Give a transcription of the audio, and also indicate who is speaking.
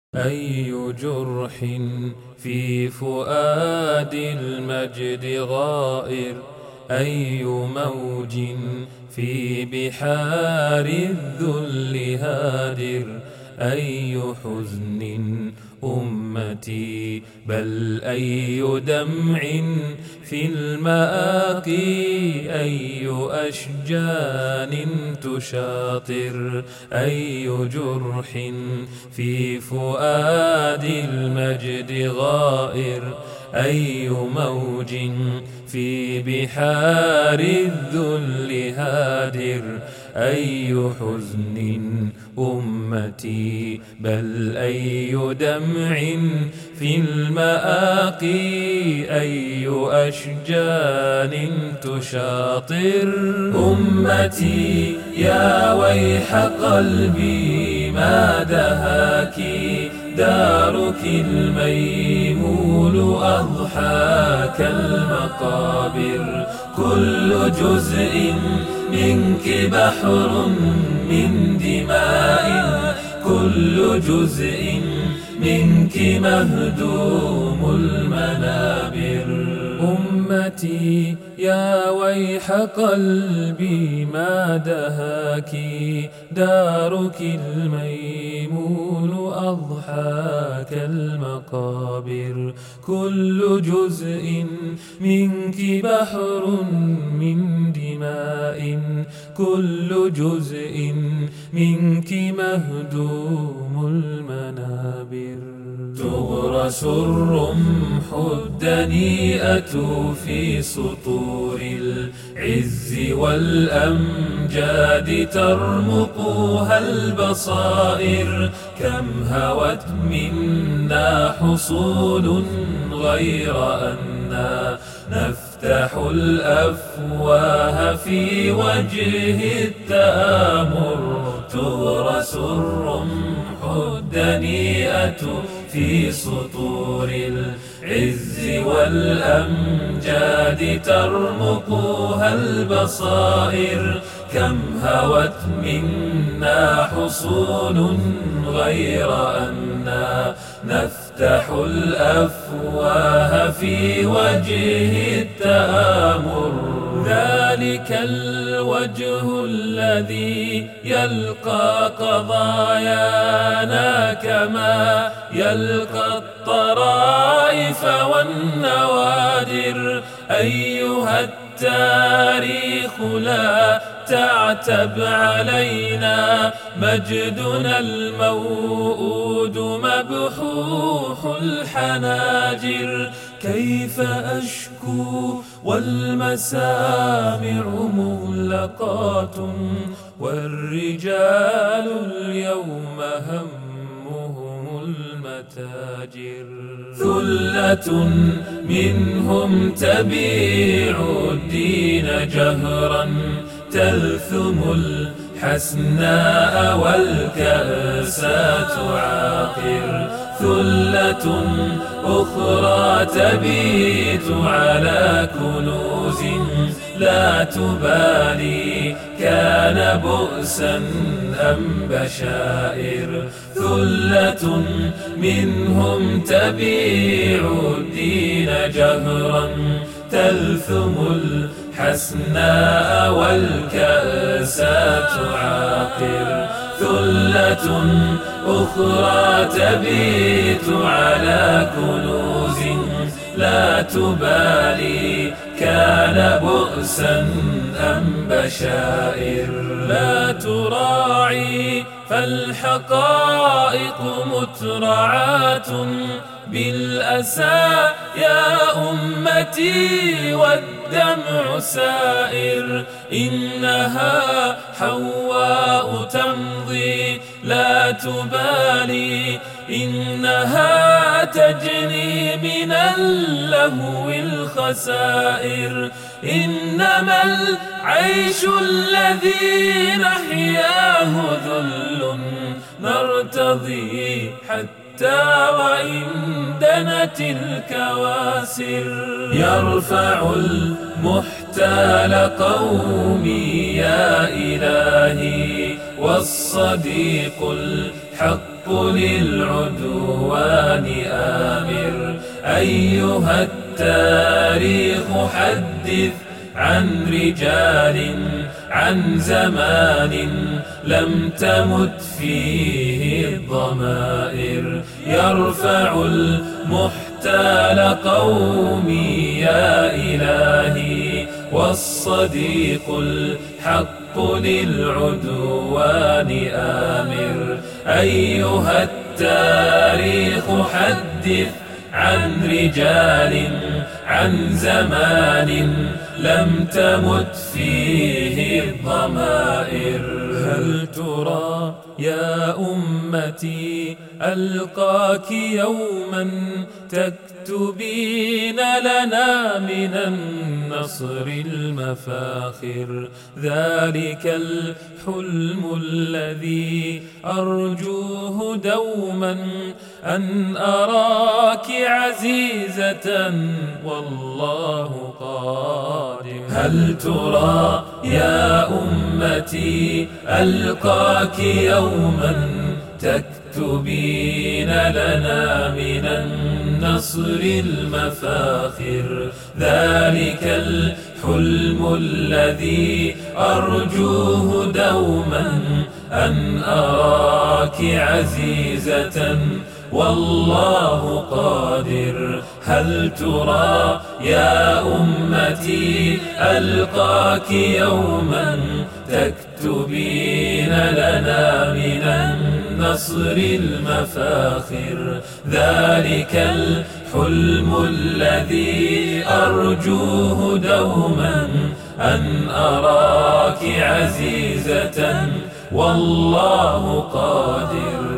Speaker 1: أي جرح في فؤاد المجد غائر، أي موج في بحار الذل هادر، أي حزن أمتي بل أي دمع في المآقي، أي أشجان تشاطر، أي جرح في فؤاد المجد غائر، أي موج في بحار الذل هادر، أي حزن أمتي بل أي دمع في المآقي، أي أشجان تشاطر. أمتي يا ويح قلبي ما دهاك، دارك الميمون أضحى كالمقابر، كل جزء منك بحر من دماء، كل جزء منك مهدوم المنابر. أمتي يا ويح قلبي ما دهاك، دارك الميمون أضحى كالمقابر، كل جزء منك بحر من دماء، كل جزء منك مهدوم المنابر. تغرس الرمح الدنيئة في سطور العز والأمجاد، ترمقها البصائر، كم هوت منا حصول غير أننا نفتح الأفواه في وجه التآمر. تغرس الرمح الدنيئة في سطور العز والأمجاد، ترمقها البصائر، كم هوت منا حصول غير أننا نفتح الأفواه في وجه التآمر. ذلك الوجه الذي يلقى قضايانا كما يلقى الطرائف والنوادر. أيها التاريخ لا تعتب علينا، مجدنا الموؤود مبحوح الحناجر. كيف أشكو والمسامع مغلقات، والرجال اليوم همهم المتاجر. ثلة منهم تبيع الدين جهرا، تلثم الحسناء والكأس تعاقر. ثلة أخرى تبيت على كنوز لا تبالي، كان بؤسا أم بشائر. ثلة منهم تبيع الدين جهرا، تلثم الحسناء والكأس تعاقر. ثلة أخرى تبيت على كنوز لا تبالي، كان بؤسا أم بشائر. لا تراعي فالحقائق مترعات بالأسى يا أمتي، والدمع سائر. إنها حواء تمضي لا تبالي، إنها تجني من اللهو الخسائر. إنما العيش الذي نحياه ذل، نرتضي حتى وإن دنت الكواسر. يرفع المحتال قومي يا إلهي، والصديق الحق للعدوان آمر. أيها التاريخ حدث عن رجال، عن زمان لم تمت فيه الضمائر. يرفع المحتال قومي يا إلهي، والصديق الحق للعدوان آمر. أيها التاريخ حدث عن رجال، عن زمان لم تمت فيه الضمائر. هل ترى يا أمتي ألقاك يوما تكتبين لنا من النصر المفاخر؟ ذلك الحلم الذي أرجوه دوما، أن أراك عزيزة والله قادر. هل ترى يا أمتي ألقاك يوما تكتبين لنا من النصر المفاخر؟ ذلك الحلم الذي أرجوه دوما، أن أراك عزيزة والله قادر. هل ترى يا أمتي ألقاك يوما تكتبين لنا من النصر المفاخر؟ ذلك الحلم الذي أرجوه دوما، أن أراك عزيزة والله قادر.